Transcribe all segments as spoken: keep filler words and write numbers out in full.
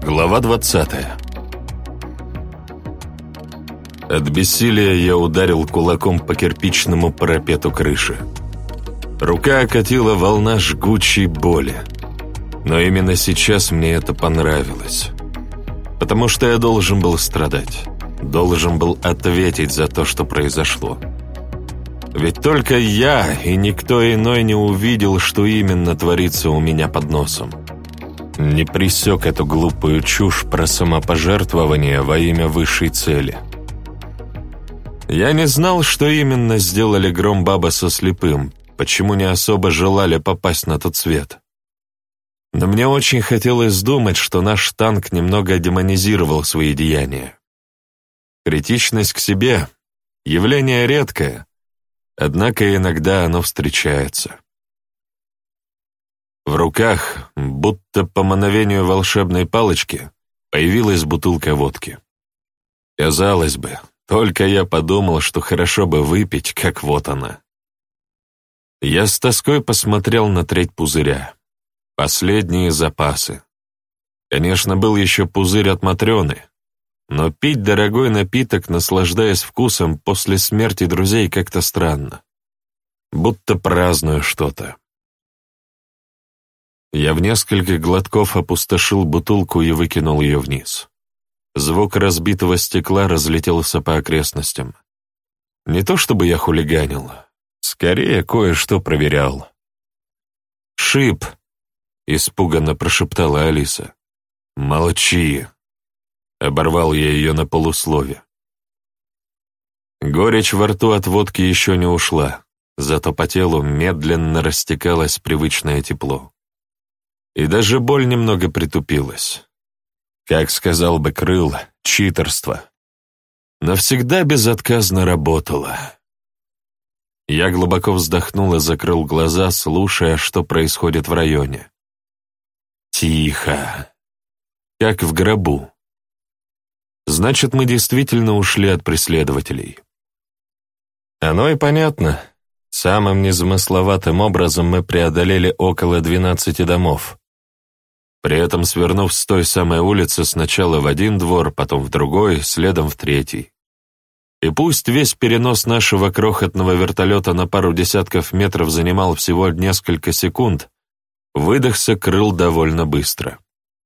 Глава двадцатая. От бессилия я ударил кулаком по кирпичному парапету крыши. Рука окатила волна жгучей боли. Но именно сейчас мне это понравилось. Потому что я должен был страдать. Должен был ответить за то, что произошло. Ведь только я и никто иной не увидел, что именно творится у меня под носом. Не пресек эту глупую чушь про самопожертвование во имя высшей цели. Я не знал, что именно сделали Громбаба со слепым, почему не особо желали попасть на тот свет. Но мне очень хотелось думать, что наш танк немного демонизировал свои деяния. Критичность к себе — явление редкое, однако иногда оно встречается. В руках, будто по мановению волшебной палочки, появилась бутылка водки. Казалось бы, только я подумал, что хорошо бы выпить, как вот она. Я с тоской посмотрел на треть пузыря. Последние запасы. Конечно, был еще пузырь от Матрёны, но пить дорогой напиток, наслаждаясь вкусом, после смерти друзей как-то странно. Будто праздную что-то. Я в несколько глотков опустошил бутылку и выкинул ее вниз. Звук разбитого стекла разлетелся по окрестностям. Не то чтобы я хулиганил, скорее кое-что проверял. «Шип!» — испуганно прошептала Алиса. «Молчи!» — оборвал я ее на полуслове. Горечь во рту от водки еще не ушла, зато по телу медленно растекалось привычное тепло. И даже боль немного притупилась. Как сказал бы Крыл, читерство. Но всегда безотказно работало. Я глубоко вздохнул и закрыл глаза, слушая, что происходит в районе. Тихо. Как в гробу. Значит, мы действительно ушли от преследователей. Оно и понятно. Самым незамысловатым образом мы преодолели около двенадцати домов. При этом свернув с той самой улицы сначала в один двор, потом в другой, следом в третий. И пусть весь перенос нашего крохотного вертолета на пару десятков метров занимал всего несколько секунд, выдохся Крыл довольно быстро.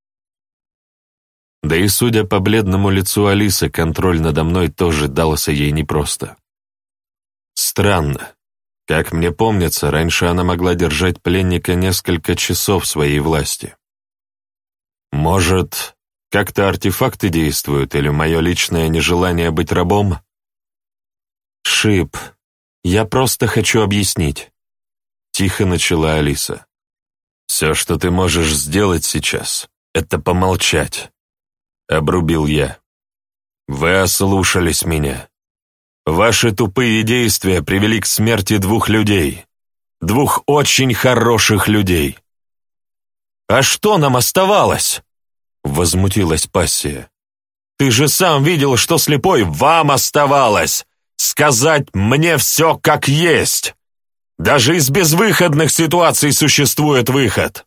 Да и судя по бледному лицу Алисы, контроль надо мной тоже дался ей непросто. Странно. Как мне помнится, раньше она могла держать пленника несколько часов в своей власти. Может, как-то артефакты действуют, или мое личное нежелание быть рабом? «Шип, я просто хочу объяснить», — тихо начала Алиса. «Все, что ты можешь сделать сейчас, это помолчать», — обрубил я. «Вы ослушались меня. Ваши тупые действия привели к смерти двух людей, двух очень хороших людей». «А что нам оставалось?» — возмутилась Пассия. «Ты же сам видел, что слепой вам оставалось сказать мне все как есть. Даже из безвыходных ситуаций существует выход».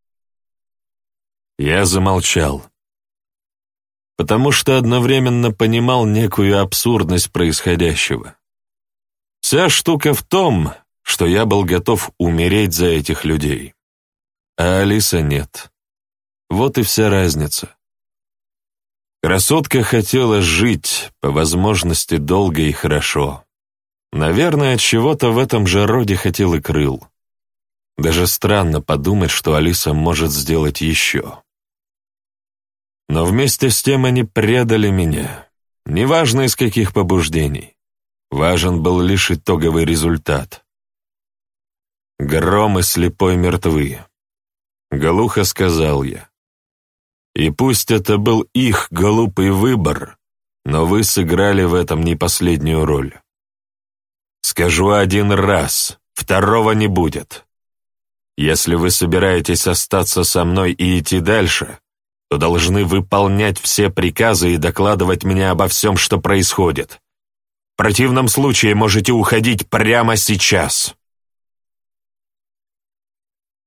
Я замолчал, потому что одновременно понимал некую абсурдность происходящего. Вся штука в том, что я был готов умереть за этих людей. А Алиса нет. Вот и вся разница. Красотка хотела жить, по возможности, долго и хорошо. Наверное, чего-то в этом же роде хотел и Крыл. Даже странно подумать, что Алиса может сделать еще. Но вместе с тем они предали меня. Неважно, из каких побуждений. Важен был лишь итоговый результат. Гром и слепой мертвы. Глухо сказал я. И пусть это был их глупый выбор, но вы сыграли в этом не последнюю роль. Скажу один раз, второго не будет. Если вы собираетесь остаться со мной и идти дальше, то должны выполнять все приказы и докладывать мне обо всем, что происходит. В противном случае можете уходить прямо сейчас.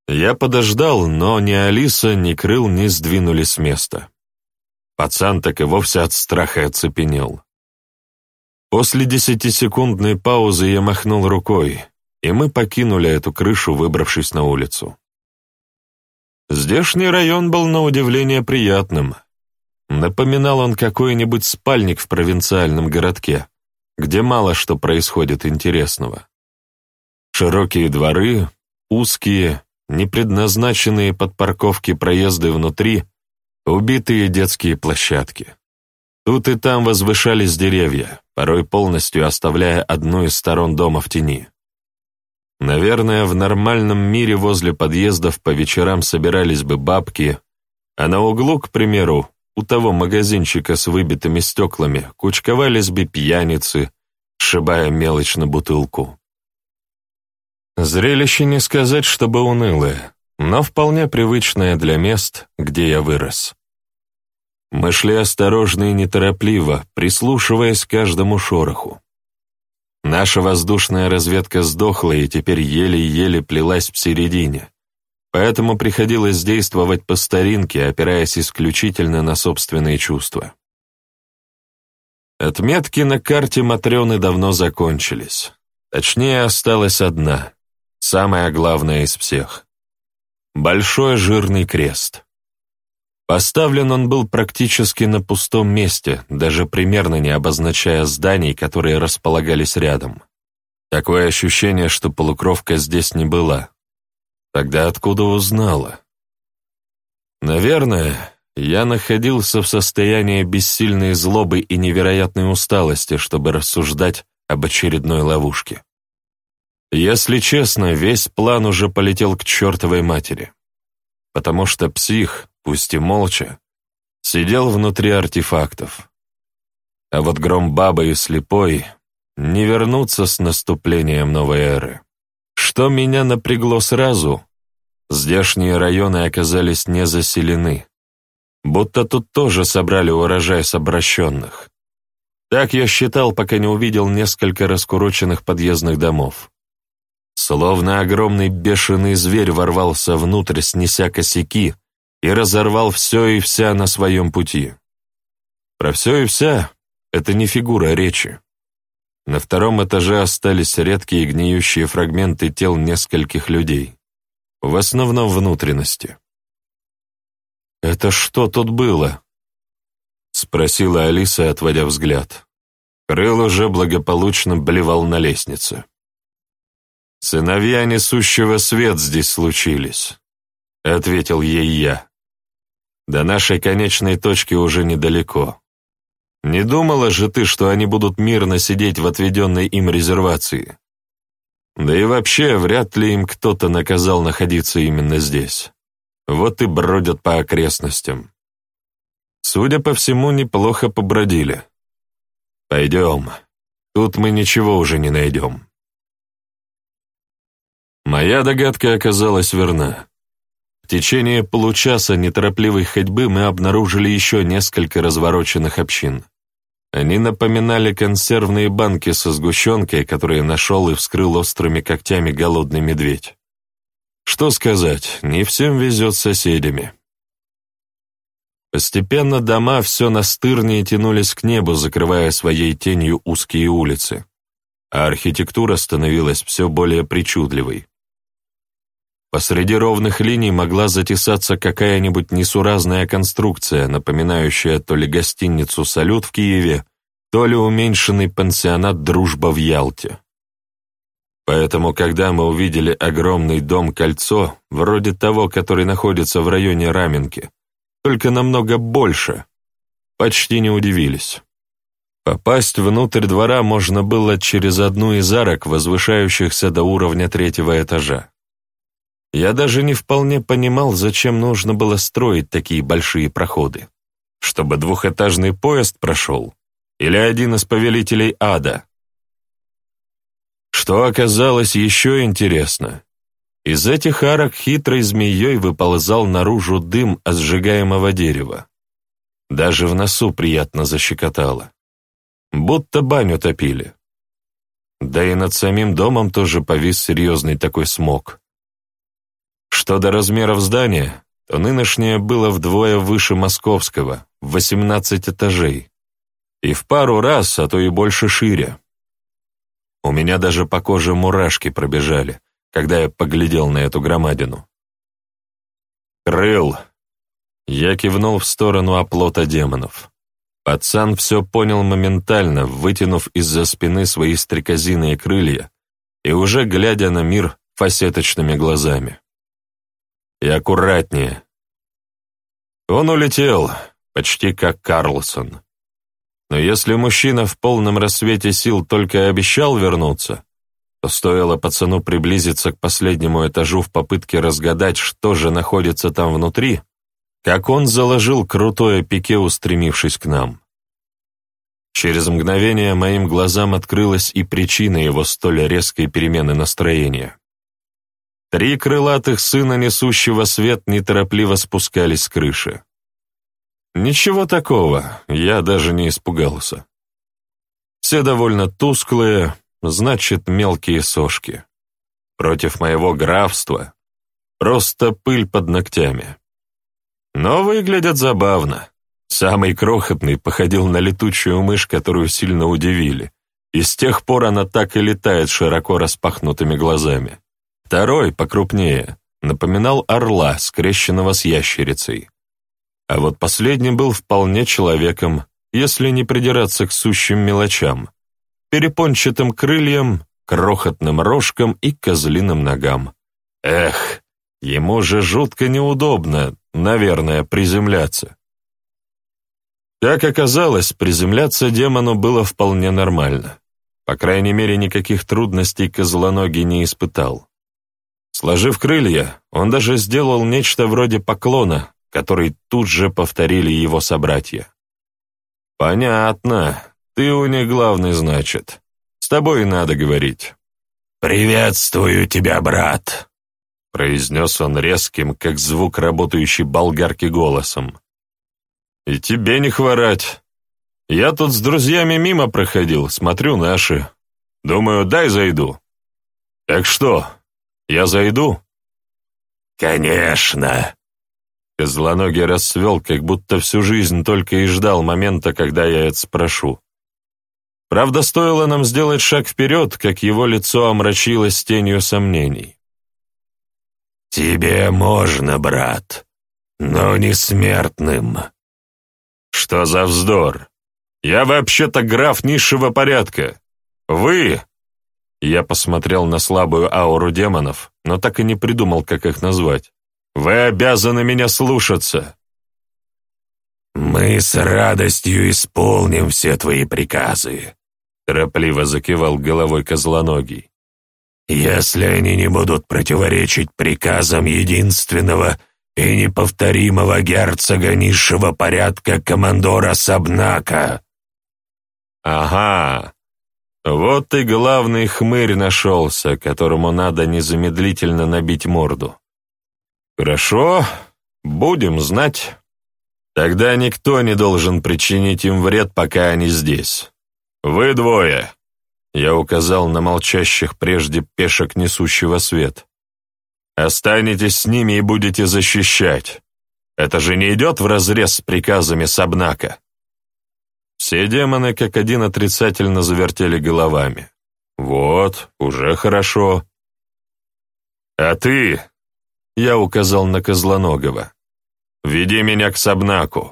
Я подождал, но ни Алиса, ни Крыл не сдвинули с места. Пацан так и вовсе от страха оцепенел. После десятисекундной паузы я махнул рукой, и мы покинули эту крышу, выбравшись на улицу. Здешний район был на удивление приятным. Напоминал он какой-нибудь спальник в провинциальном городке, где мало что происходит интересного. Широкие дворы, узкие, непредназначенные под парковки проезды внутри, убитые детские площадки. Тут и там возвышались деревья, порой полностью оставляя одну из сторон дома в тени. Наверное, в нормальном мире возле подъездов по вечерам собирались бы бабки, а на углу, к примеру, у того магазинчика с выбитыми стеклами кучковались бы пьяницы, сшибая мелочь на бутылку. Зрелище не сказать, чтобы унылое, но вполне привычное для мест, где я вырос. Мы шли осторожно и неторопливо, прислушиваясь к каждому шороху. Наша воздушная разведка сдохла и теперь еле-еле плелась в середине, поэтому приходилось действовать по старинке, опираясь исключительно на собственные чувства. Отметки на карте Матрёны давно закончились. Точнее, осталась одна, самая главная из всех. Большой жирный крест. Поставлен он был практически на пустом месте, даже примерно не обозначая зданий, которые располагались рядом. Такое ощущение, что полукровка здесь не была. Тогда откуда узнала? Наверное, я находился в состоянии бессильной злобы и невероятной усталости, чтобы рассуждать об очередной ловушке. Если честно, весь план уже полетел к чертовой матери, потому что псих, пусть и молча, сидел внутри артефактов. А вот Громбаба и Слепой не вернутся с наступлением новой эры. Что меня напрягло сразу, здешние районы оказались не заселены, будто тут тоже собрали урожай с обращенных. Так я считал, пока не увидел несколько раскуроченных подъездных домов. Словно огромный бешеный зверь ворвался внутрь, снеся косяки, и разорвал все и вся на своем пути. Про все и вся — это не фигура речи. На втором этаже остались редкие гниющие фрагменты тел нескольких людей, в основном внутренности. «Это что тут было?» — спросила Алиса, отводя взгляд. Крыл уже благополучно блевал на лестнице. «Сыновья несущего свет здесь случились», — ответил ей я. «До нашей конечной точки уже недалеко. Не думала же ты, что они будут мирно сидеть в отведенной им резервации? Да и вообще, вряд ли им кто-то наказал находиться именно здесь. Вот и бродят по окрестностям. Судя по всему, неплохо побродили. Пойдем, тут мы ничего уже не найдем». Моя догадка оказалась верна. В течение получаса неторопливой ходьбы мы обнаружили еще несколько развороченных общин. Они напоминали консервные банки со сгущенкой, которые нашел и вскрыл острыми когтями голодный медведь. Что сказать, не всем везет с соседями. Постепенно дома все настырнее тянулись к небу, закрывая своей тенью узкие улицы, а архитектура становилась все более причудливой. Посреди ровных линий могла затесаться какая-нибудь несуразная конструкция, напоминающая то ли гостиницу «Салют» в Киеве, то ли уменьшенный пансионат «Дружба» в Ялте. Поэтому, когда мы увидели огромный дом-кольцо, вроде того, который находится в районе Раменки, только намного больше, почти не удивились. Попасть внутрь двора можно было через одну из арок, возвышающихся до уровня третьего этажа. Я даже не вполне понимал, зачем нужно было строить такие большие проходы. Чтобы двухэтажный поезд прошел? Или один из повелителей ада? Что оказалось еще интересно, из этих арок хитрой змеей выползал наружу дым от сжигаемого дерева. Даже в носу приятно защекотало. Будто баню топили. Да и над самим домом тоже повис серьезный такой смог. Что до размеров здания, то нынешнее было вдвое выше московского, в восемнадцать этажей, и в пару раз, а то и больше шире. У меня даже по коже мурашки пробежали, когда я поглядел на эту громадину. «Крыл!» Я кивнул в сторону оплота демонов. Пацан все понял моментально, вытянув из-за спины свои стрекозиные крылья и уже глядя на мир фасеточными глазами. «И аккуратнее!» Он улетел, почти как Карлсон. Но если мужчина в полном рассвете сил только и обещал вернуться, то стоило пацану приблизиться к последнему этажу в попытке разгадать, что же находится там внутри, как он заложил крутое пике, устремившись к нам. Через мгновение моим глазам открылась и причина его столь резкой перемены настроения. Три крылатых сына, несущего свет, неторопливо спускались с крыши. Ничего такого, я даже не испугался. Все довольно тусклые, значит, мелкие сошки. Против моего графства просто пыль под ногтями. Но выглядят забавно. Самый крохотный походил на летучую мышь, которую сильно удивили, и с тех пор она так и летает широко распахнутыми глазами. Второй, покрупнее, напоминал орла, скрещенного с ящерицей. А вот последний был вполне человеком, если не придираться к сущим мелочам, перепончатым крыльям, крохотным рожкам и козлиным ногам. Эх, ему же жутко неудобно, наверное, приземляться. Как оказалось, приземляться демону было вполне нормально. По крайней мере, никаких трудностей козлоногий не испытал. Сложив крылья, он даже сделал нечто вроде поклона, который тут же повторили его собратья. «Понятно, ты у них главный, значит. С тобой надо говорить». «Приветствую тебя, брат», — произнес он резким, как звук работающей болгарки, голосом. «И тебе не хворать. Я тут с друзьями мимо проходил, смотрю наши. Думаю, дай зайду. Так что, я зайду?» «Конечно!» Козлоногий расцвел, как будто всю жизнь только и ждал момента, когда я это спрошу. Правда, стоило нам сделать шаг вперед, как его лицо омрачилось тенью сомнений. «Тебе можно, брат, но не смертным». «Что за вздор? Я вообще-то граф низшего порядка. Вы...» Я посмотрел на слабую ауру демонов, но так и не придумал, как их назвать. «Вы обязаны меня слушаться». «Мы с радостью исполним все твои приказы», — торопливо закивал головой козлоногий. «если они не будут противоречить приказам единственного и неповторимого герцога низшего порядка командора Сабнака». «Ага, вот и главный хмырь нашелся, которому надо незамедлительно набить морду. Хорошо, будем знать. Тогда никто не должен причинить им вред, пока они здесь. Вы двое». Я указал на молчащих прежде пешек, несущего свет. «Останетесь с ними и будете защищать. Это же не идет вразрез с приказами Сабнака». Все демоны как один отрицательно завертели головами. «Вот, уже хорошо». «А ты...» — я указал на Козлоногого. «Веди меня к Сабнаку».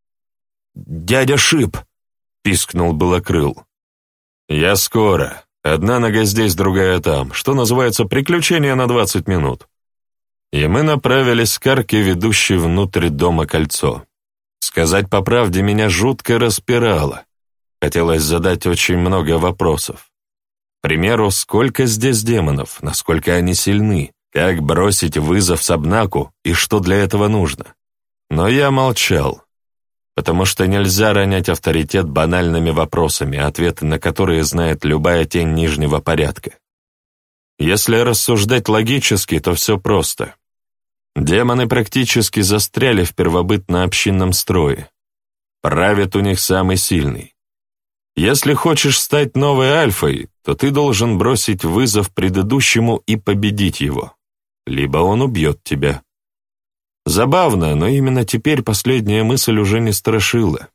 «Дядя Шип!» — пискнул было Крыл. «Я скоро. Одна нога здесь, другая там. Что называется, приключение на двадцать минут». И мы направились к арке, ведущей внутрь дома кольцо. Сказать по правде, меня жутко распирало. Хотелось задать очень много вопросов. К примеру, сколько здесь демонов, насколько они сильны, как бросить вызов Сабнаку и что для этого нужно. Но я молчал, потому что нельзя ронять авторитет банальными вопросами, ответы на которые знает любая тень нижнего порядка. Если рассуждать логически, то все просто. Демоны практически застряли в первобытно-общинном строе. Правит у них самый сильный. Если хочешь стать новой альфой, то ты должен бросить вызов предыдущему и победить его. либо он убьет тебя. Забавно, но именно теперь последняя мысль уже не страшила.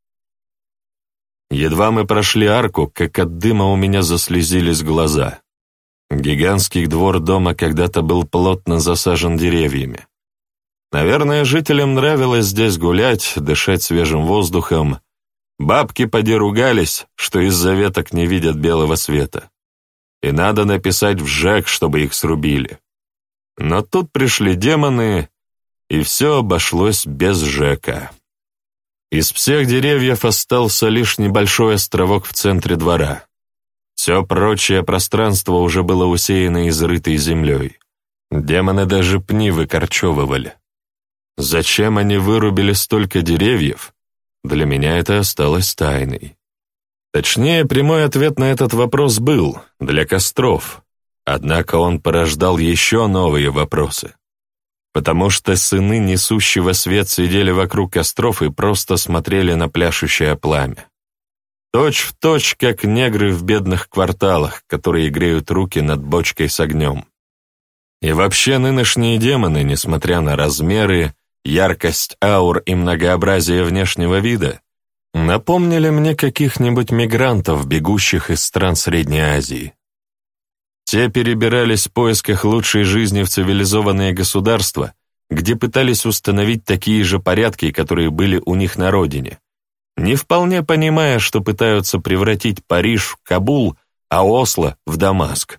Едва мы прошли арку, как от дыма у меня заслезились глаза. Гигантский двор дома когда-то был плотно засажен деревьями. Наверное, жителям нравилось здесь гулять, дышать свежим воздухом. Бабки поди ругались, что из-за веток не видят белого света. И надо написать в ЖЭК, чтобы их срубили. Но тут пришли демоны, и все обошлось без ЖЭКа. Из всех деревьев остался лишь небольшой островок в центре двора. Все прочее пространство уже было усеяно изрытой землей. Демоны даже пни выкорчевывали. Зачем они вырубили столько деревьев? Для меня это осталось тайной. Точнее, прямой ответ на этот вопрос был — для костров. Однако он порождал еще новые вопросы. Потому что сыны несущего свет сидели вокруг костров и просто смотрели на пляшущее пламя. Точь в точь, как негры в бедных кварталах, которые греют руки над бочкой с огнем. И вообще нынешние демоны, несмотря на размеры, яркость аур и многообразие внешнего вида, напомнили мне каких-нибудь мигрантов, бегущих из стран Средней Азии. Те перебирались в поисках лучшей жизни в цивилизованные государства, где пытались установить такие же порядки, которые были у них на родине, не вполне понимая, что пытаются превратить Париж в Кабул, а Осло в Дамаск.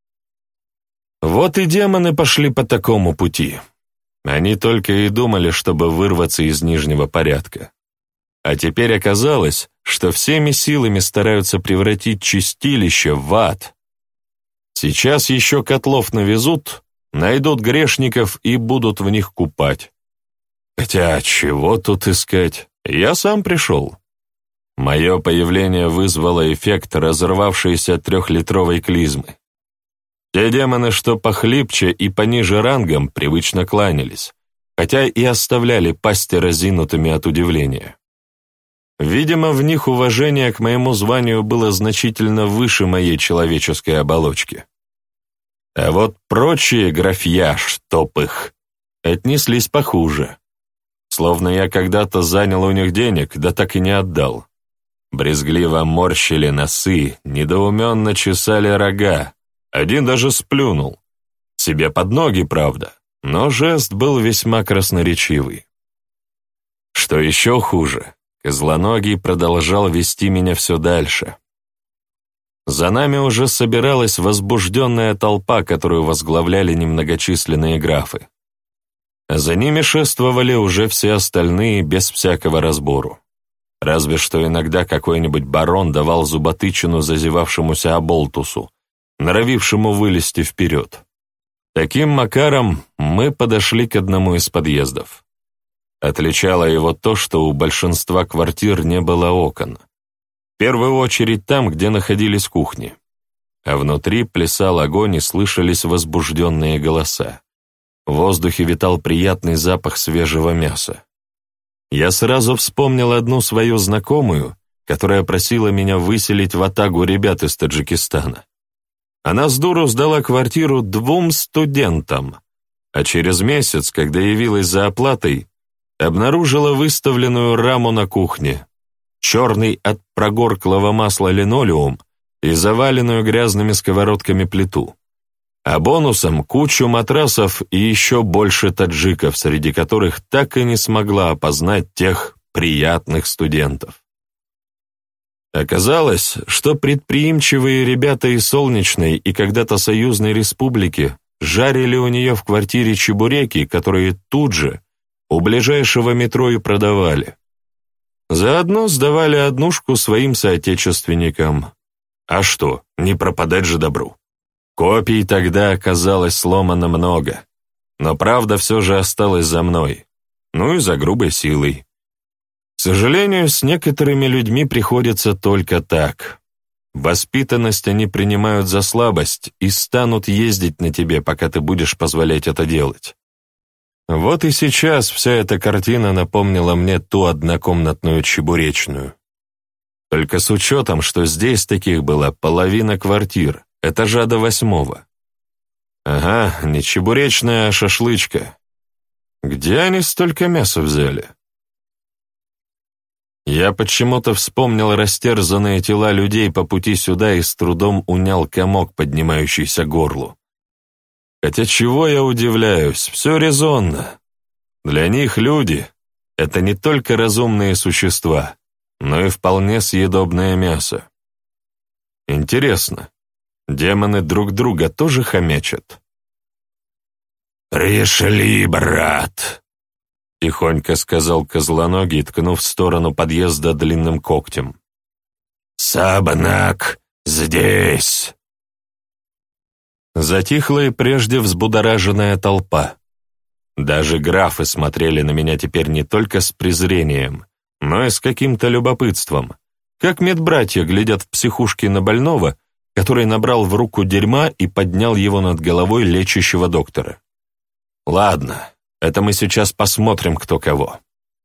Вот и демоны пошли по такому пути. Они только и думали, чтобы вырваться из нижнего порядка. А теперь оказалось, что всеми силами стараются превратить чистилище в ад. Сейчас еще котлов навезут, найдут грешников и будут в них купать. Хотя чего тут искать? Я сам пришел. Мое появление вызвало эффект разорвавшейся трехлитровой клизмы. Те демоны, что похлипче и пониже рангом, привычно кланялись, хотя и оставляли пасти разинутыми от удивления. Видимо, в них уважение к моему званию было значительно выше моей человеческой оболочки. А вот прочие графья, чтоб их, отнеслись похуже. Словно я когда-то занял у них денег, да так и не отдал. Брезгливо морщили носы, недоуменно чесали рога, один даже сплюнул. Себе под ноги, правда, но жест был весьма красноречивый. Что еще хуже, Козлоногий продолжал вести меня все дальше. За нами уже собиралась возбужденная толпа, которую возглавляли немногочисленные графы. А за ними шествовали уже все остальные без всякого разбору. Разве что иногда какой-нибудь барон давал зуботычину зазевавшемуся оболтусу, норовившему вылезти вперед. Таким макаром мы подошли к одному из подъездов. Отличало его то, что у большинства квартир не было окон. В первую очередь там, где находились кухни. А внутри плясал огонь и слышались возбужденные голоса. В воздухе витал приятный запах свежего мяса. Я сразу вспомнил одну свою знакомую, которая просила меня выселить в атагу ребят из Таджикистана. Она с дуру сдала квартиру двум студентам, а через месяц, когда явилась за оплатой, обнаружила выставленную раму на кухне, черный от прогорклого масла линолеум и заваленную грязными сковородками плиту, а бонусом кучу матрасов и еще больше таджиков, среди которых так и не смогла опознать тех приятных студентов. Оказалось, что предприимчивые ребята из Солнечной и когда-то Союзной Республики жарили у нее в квартире чебуреки, которые тут же у ближайшего метро и продавали. Заодно сдавали однушку своим соотечественникам. А что, не пропадать же добру. Копий тогда оказалось сломано много, но правда все же осталась за мной, ну и за грубой силой. К сожалению, с некоторыми людьми приходится только так. Воспитанность они принимают за слабость и станут ездить на тебе, пока ты будешь позволять это делать. Вот и сейчас вся эта картина напомнила мне ту однокомнатную чебуречную. Только с учетом, что здесь таких была половина квартир, этажа до восьмого. Ага, не чебуречная, а шашлычка. Где они столько мяса взяли? Я почему-то вспомнил растерзанные тела людей по пути сюда и с трудом унял комок, поднимающийся к горлу. Хотя чего я удивляюсь, все резонно. Для них люди — это не только разумные существа, но и вполне съедобное мясо. Интересно, демоны друг друга тоже хомячат? «Пришли, брат!» — тихонько сказал Козлоногий, ткнув в сторону подъезда длинным когтем. «Сабнак здесь!» Затихла и прежде взбудораженная толпа. Даже графы смотрели на меня теперь не только с презрением, но и с каким-то любопытством, как медбратья глядят в психушке на больного, который набрал в руку дерьма и поднял его над головой лечащего доктора. Ладно, это мы сейчас посмотрим, кто кого.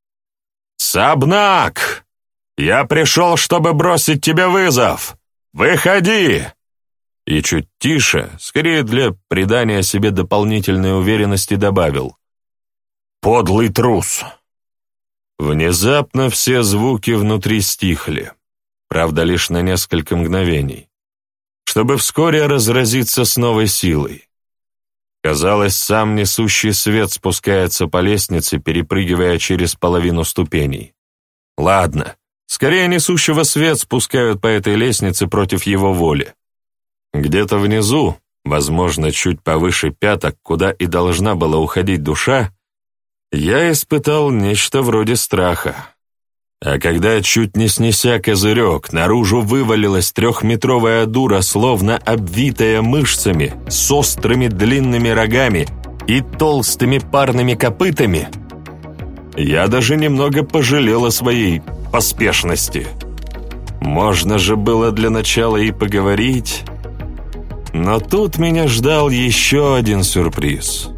«Сабнак! Я пришел, чтобы бросить тебе вызов! Выходи!» И чуть тише, скорее для придания себе дополнительной уверенности, добавил: «Подлый трус!» Внезапно все звуки внутри стихли, правда, лишь на несколько мгновений, чтобы вскоре разразиться с новой силой. Казалось, сам несущий свет спускается по лестнице, перепрыгивая через половину ступеней. Ладно, скорее несущего свет спускают по этой лестнице против его воли. Где-то внизу, возможно, чуть повыше пяток, куда и должна была уходить душа, я испытал нечто вроде страха. А когда, чуть не снеся козырек, наружу вывалилась трехметровая дура, словно обвитая мышцами, с острыми длинными рогами и толстыми парными копытами, я даже немного пожалел о своей поспешности. Можно же было для начала и поговорить. Но тут меня ждал еще один сюрприз.